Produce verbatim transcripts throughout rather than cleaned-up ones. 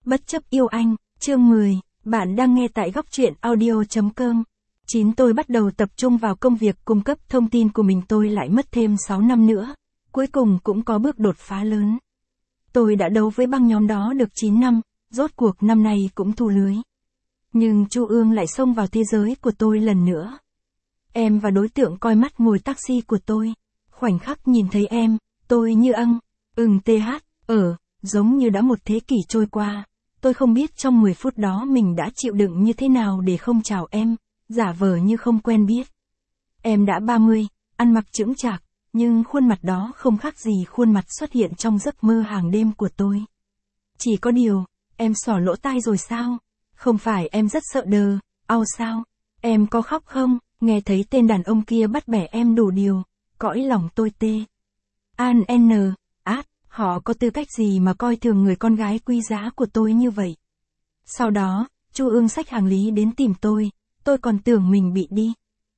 Bất chấp yêu anh, chương mười, bạn đang nghe tại góc truyện audio.com. chín Tôi bắt đầu tập trung vào công việc cung cấp thông tin của mình, tôi lại mất thêm sáu năm nữa. Cuối cùng cũng có bước đột phá lớn. Tôi đã đấu với băng nhóm đó được chín năm, rốt cuộc năm nay cũng thu lưới. Nhưng Chu Ương lại xông vào thế giới của tôi lần nữa. Em và đối tượng coi mắt ngồi taxi của tôi. Khoảnh khắc nhìn thấy em, tôi như ăng, ừng th, ở, giống như đã một thế kỷ trôi qua. Tôi không biết trong mười phút đó mình đã chịu đựng như thế nào để không chào em, giả vờ như không quen biết. Em đã ba mươi, ăn mặc chững chạc, nhưng khuôn mặt đó không khác gì khuôn mặt xuất hiện trong giấc mơ hàng đêm của tôi. Chỉ có điều, em xỏ lỗ tai rồi sao? Không phải em rất sợ đờ, ao sao? Em có khóc không? Nghe thấy tên đàn ông kia bắt bẻ em đủ điều, cõi lòng tôi tê. An n, át, họ có tư cách gì mà coi thường người con gái quý giá của tôi như vậy? Sau đó, Chu Ương xách hành lý đến tìm tôi, tôi còn tưởng mình bị đi.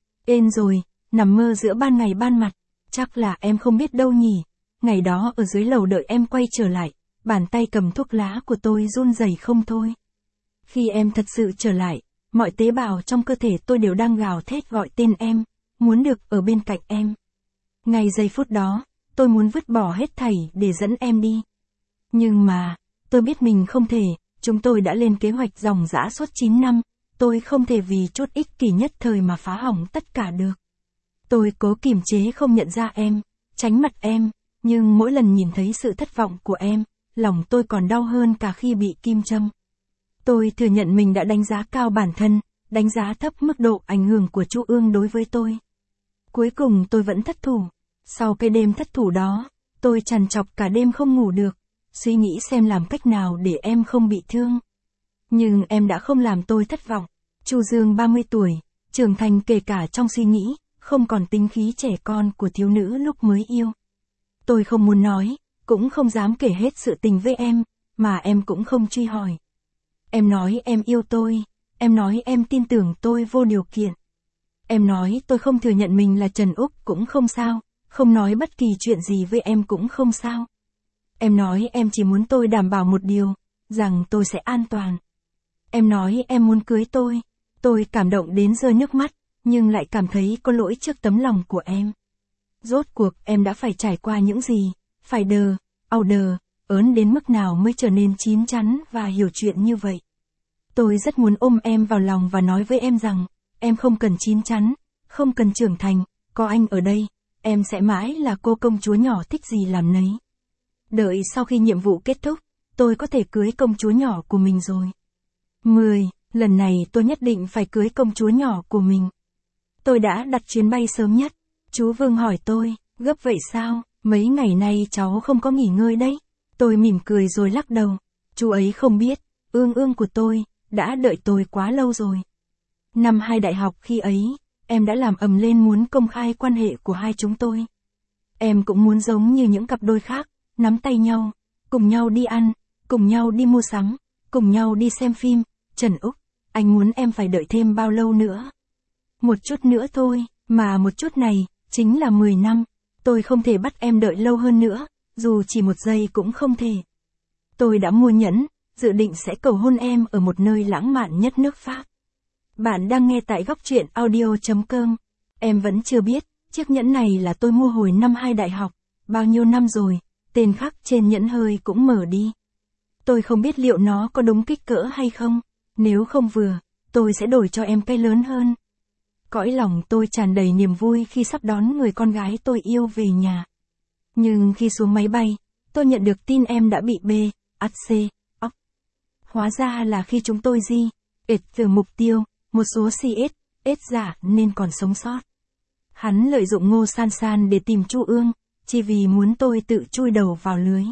Ên rồi, nằm mơ giữa ban ngày ban mặt, chắc là em không biết đâu nhỉ. Ngày đó ở dưới lầu đợi em quay trở lại, bàn tay cầm thuốc lá của tôi run rẩy không thôi. Khi em thật sự trở lại, mọi tế bào trong cơ thể tôi đều đang gào thét gọi tên em, muốn được ở bên cạnh em. Ngay giây phút đó, tôi muốn vứt bỏ hết thảy để dẫn em đi. Nhưng mà, tôi biết mình không thể, chúng tôi đã lên kế hoạch ròng rã suốt chín năm, tôi không thể vì chút ích kỷ nhất thời mà phá hỏng tất cả được. Tôi cố kiềm chế không nhận ra em, tránh mặt em, nhưng mỗi lần nhìn thấy sự thất vọng của em, lòng tôi còn đau hơn cả khi bị kim châm. Tôi thừa nhận mình đã đánh giá cao bản thân, đánh giá thấp mức độ ảnh hưởng của Chu Ương đối với tôi. Cuối cùng tôi vẫn thất thủ. Sau cái đêm thất thủ đó, tôi trằn trọc cả đêm không ngủ được, suy nghĩ xem làm cách nào để em không bị thương. Nhưng em đã không làm tôi thất vọng. Chu Dương ba mươi tuổi, trưởng thành kể cả trong suy nghĩ, không còn tính khí trẻ con của thiếu nữ lúc mới yêu. Tôi không muốn nói, cũng không dám kể hết sự tình với em, mà em cũng không truy hỏi. Em nói em yêu tôi, em nói em tin tưởng tôi vô điều kiện. Em nói tôi không thừa nhận mình là Trần Úc cũng không sao, không nói bất kỳ chuyện gì với em cũng không sao. Em nói em chỉ muốn tôi đảm bảo một điều, rằng tôi sẽ an toàn. Em nói em muốn cưới tôi, tôi cảm động đến rơi nước mắt, nhưng lại cảm thấy có lỗi trước tấm lòng của em. Rốt cuộc em đã phải trải qua những gì, phải đờ, ao đờ, ớn đến mức nào mới trở nên chín chắn và hiểu chuyện như vậy. Tôi rất muốn ôm em vào lòng và nói với em rằng, em không cần chín chắn, không cần trưởng thành, có anh ở đây, em sẽ mãi là cô công chúa nhỏ thích gì làm nấy. Đợi sau khi nhiệm vụ kết thúc, tôi có thể cưới công chúa nhỏ của mình rồi. mười. Lần này tôi nhất định phải cưới công chúa nhỏ của mình. Tôi đã đặt chuyến bay sớm nhất. Chú Vương hỏi tôi, gấp vậy sao, mấy ngày nay cháu không có nghỉ ngơi đấy. Tôi mỉm cười rồi lắc đầu. Chú ấy không biết, Ương Ương của tôi, đã đợi tôi quá lâu rồi. Năm hai đại học khi ấy, em đã làm ầm lên muốn công khai quan hệ của hai chúng tôi. Em cũng muốn giống như những cặp đôi khác, nắm tay nhau, cùng nhau đi ăn, cùng nhau đi mua sắm, cùng nhau đi xem phim. Trần Úc, anh muốn em phải đợi thêm bao lâu nữa? Một chút nữa thôi, mà một chút này, chính là mười năm. Tôi không thể bắt em đợi lâu hơn nữa, dù chỉ một giây cũng không thể. Tôi đã mua nhẫn, dự định sẽ cầu hôn em ở một nơi lãng mạn nhất nước Pháp. Bạn đang nghe tại góc truyện audio.com. Em vẫn chưa biết, chiếc nhẫn này là tôi mua hồi năm hai đại học, bao nhiêu năm rồi, tên khắc trên nhẫn hơi cũng mở đi. Tôi không biết liệu nó có đúng kích cỡ hay không, nếu không vừa, tôi sẽ đổi cho em cái lớn hơn. Cõi lòng tôi tràn đầy niềm vui khi sắp đón người con gái tôi yêu về nhà. Nhưng khi xuống máy bay, tôi nhận được tin em đã bị B, ắt C, óc. Hóa ra là khi chúng tôi di, ệt từ mục tiêu, một số xê ét, ết giả nên còn sống sót. Hắn lợi dụng Ngô San San để tìm Chu Ương, chỉ vì muốn tôi tự chui đầu vào lưới.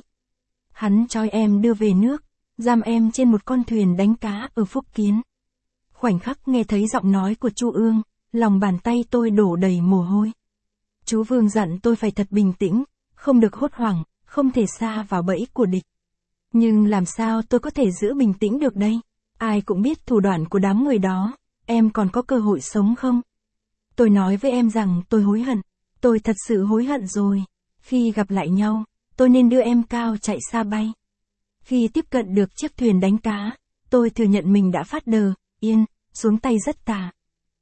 Hắn trói em đưa về nước, giam em trên một con thuyền đánh cá ở Phúc Kiến. Khoảnh khắc nghe thấy giọng nói của Chu Ương, lòng bàn tay tôi đổ đầy mồ hôi. Chú Vương dặn tôi phải thật bình tĩnh, không được hốt hoảng, không thể sa vào bẫy của địch. Nhưng làm sao tôi có thể giữ bình tĩnh được đây? Ai cũng biết thủ đoạn của đám người đó, em còn có cơ hội sống không? Tôi nói với em rằng tôi hối hận, tôi thật sự hối hận rồi. Khi gặp lại nhau, tôi nên đưa em cao chạy xa bay. Khi tiếp cận được chiếc thuyền đánh cá, tôi thừa nhận mình đã phát đờ, yên, xuống tay rất tà.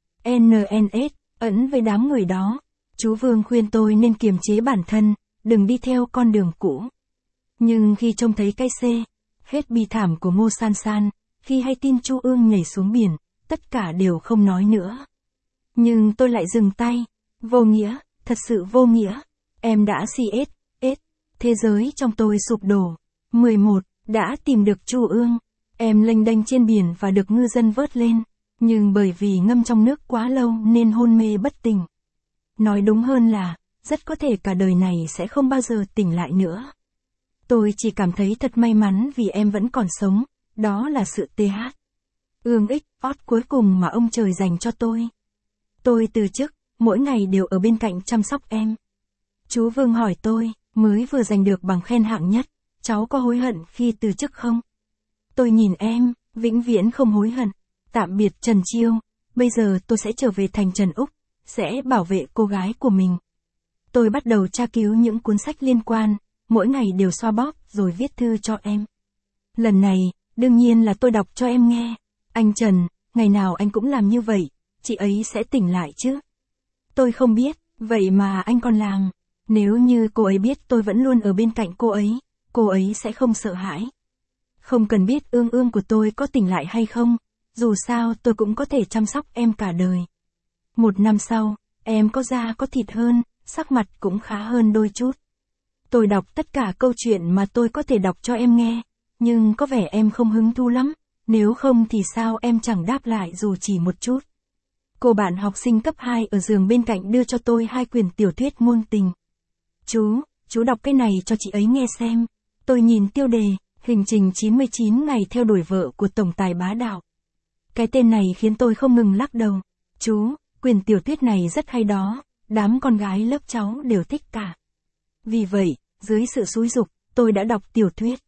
en en ét, ẩn với đám người đó. Chú Vương khuyên tôi nên kiềm chế bản thân, đừng đi theo con đường cũ. Nhưng khi trông thấy cái xê, hết bi thảm của Ngô San San, khi hay tin Chu Ương nhảy xuống biển, tất cả đều không nói nữa. Nhưng tôi lại dừng tay. Vô nghĩa, thật sự vô nghĩa. Em đã xê ét, ét, thế giới trong tôi sụp đổ. mười một, đã tìm được Chu Ương. Em lênh đênh trên biển và được ngư dân vớt lên. Nhưng bởi vì ngâm trong nước quá lâu nên hôn mê bất tỉnh. Nói đúng hơn là, rất có thể cả đời này sẽ không bao giờ tỉnh lại nữa. Tôi chỉ cảm thấy thật may mắn vì em vẫn còn sống, đó là sự tê hát. Ương ích, ót cuối cùng mà ông trời dành cho tôi. Tôi từ chức, mỗi ngày đều ở bên cạnh chăm sóc em. Chú Vương hỏi tôi, mới vừa giành được bằng khen hạng nhất, cháu có hối hận khi từ chức không? Tôi nhìn em, vĩnh viễn không hối hận. Tạm biệt Trần Chiêu, bây giờ tôi sẽ trở về thành Trần Úc, sẽ bảo vệ cô gái của mình. Tôi bắt đầu tra cứu những cuốn sách liên quan, mỗi ngày đều xoa bóp rồi viết thư cho em. Lần này, đương nhiên là tôi đọc cho em nghe. Anh Trần, ngày nào anh cũng làm như vậy, chị ấy sẽ tỉnh lại chứ? Tôi không biết, vậy mà anh còn làm. Nếu như cô ấy biết tôi vẫn luôn ở bên cạnh cô ấy, cô ấy sẽ không sợ hãi. Không cần biết Ương Ương của tôi có tỉnh lại hay không, dù sao tôi cũng có thể chăm sóc em cả đời. Một năm sau, em có da có thịt hơn, sắc mặt cũng khá hơn đôi chút. Tôi đọc tất cả câu chuyện mà tôi có thể đọc cho em nghe, nhưng có vẻ em không hứng thú lắm, nếu không thì sao em chẳng đáp lại dù chỉ một chút. Cô bạn học sinh cấp hai ở giường bên cạnh đưa cho tôi hai quyển tiểu thuyết ngôn tình. Chú, chú đọc cái này cho chị ấy nghe xem. Tôi nhìn tiêu đề, hành trình chín mươi chín ngày theo đuổi vợ của tổng tài bá đạo. Cái tên này khiến tôi không ngừng lắc đầu. Chú, quyển tiểu thuyết này rất hay đó, đám con gái lớp cháu đều thích cả. Vì vậy, dưới sự xúi giục, tôi đã đọc tiểu thuyết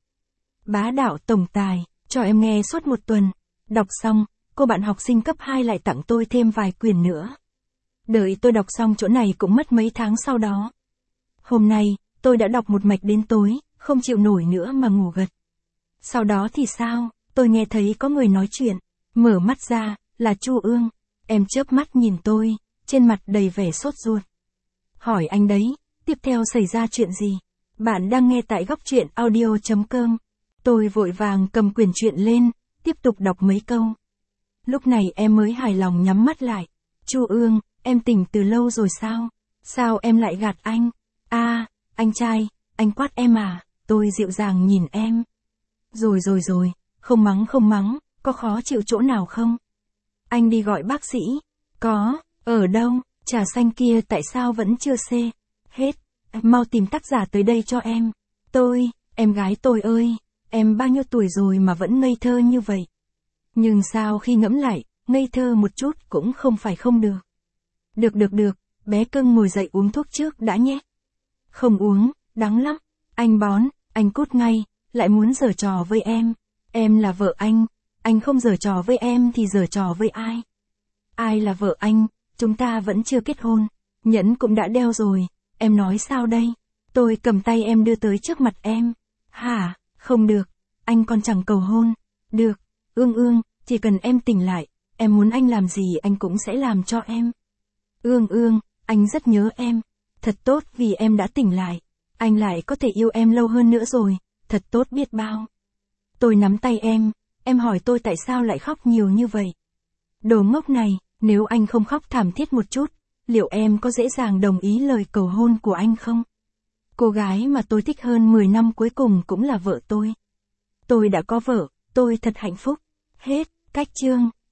Bá đạo tổng tài, cho em nghe suốt một tuần. Đọc xong, cô bạn học sinh cấp hai lại tặng tôi thêm vài quyển nữa. Đợi tôi đọc xong chỗ này cũng mất mấy tháng sau đó. Hôm nay, tôi đã đọc một mạch đến tối, không chịu nổi nữa mà ngủ gật. Sau đó thì sao, tôi nghe thấy có người nói chuyện, mở mắt ra, là Chu Ương. Em chớp mắt nhìn tôi, trên mặt đầy vẻ sốt ruột. Hỏi anh đấy, tiếp theo xảy ra chuyện gì? Bạn đang nghe tại góc truyện audio chấm com. Tôi vội vàng cầm quyển truyện lên, tiếp tục đọc mấy câu. Lúc này em mới hài lòng nhắm mắt lại. Chu Ương, em tỉnh từ lâu rồi sao? Sao em lại gạt anh? A, à, anh trai, anh quát em à? Tôi dịu dàng nhìn em. Rồi rồi rồi, không mắng không mắng, có khó chịu chỗ nào không? Anh đi gọi bác sĩ. Có, ở đâu? Trà xanh kia tại sao vẫn chưa xê? Hết, mau tìm tác giả tới đây cho em. Tôi, em gái tôi ơi, em bao nhiêu tuổi rồi mà vẫn ngây thơ như vậy? Nhưng sao khi ngẫm lại, ngây thơ một chút cũng không phải không được. Được được được, bé cưng ngồi dậy uống thuốc trước đã nhé. Không uống, đắng lắm. Anh bón, anh cút ngay, lại muốn giở trò với em. Em là vợ anh, anh không giở trò với em thì giở trò với ai? Ai là vợ anh, chúng ta vẫn chưa kết hôn. Nhẫn cũng đã đeo rồi, em nói sao đây? Tôi cầm tay em đưa tới trước mặt em. Hả, không được, anh còn chẳng cầu hôn. Được, Ương Ương, chỉ cần em tỉnh lại, em muốn anh làm gì anh cũng sẽ làm cho em. Ương Ương, anh rất nhớ em. Thật tốt vì em đã tỉnh lại. Anh lại có thể yêu em lâu hơn nữa rồi, thật tốt biết bao. Tôi nắm tay em, em hỏi tôi tại sao lại khóc nhiều như vậy. Đồ ngốc này, nếu anh không khóc thảm thiết một chút, liệu em có dễ dàng đồng ý lời cầu hôn của anh không? Cô gái mà tôi thích hơn mười năm cuối cùng cũng là vợ tôi. Tôi đã có vợ, tôi thật hạnh phúc. Hết, cách chương.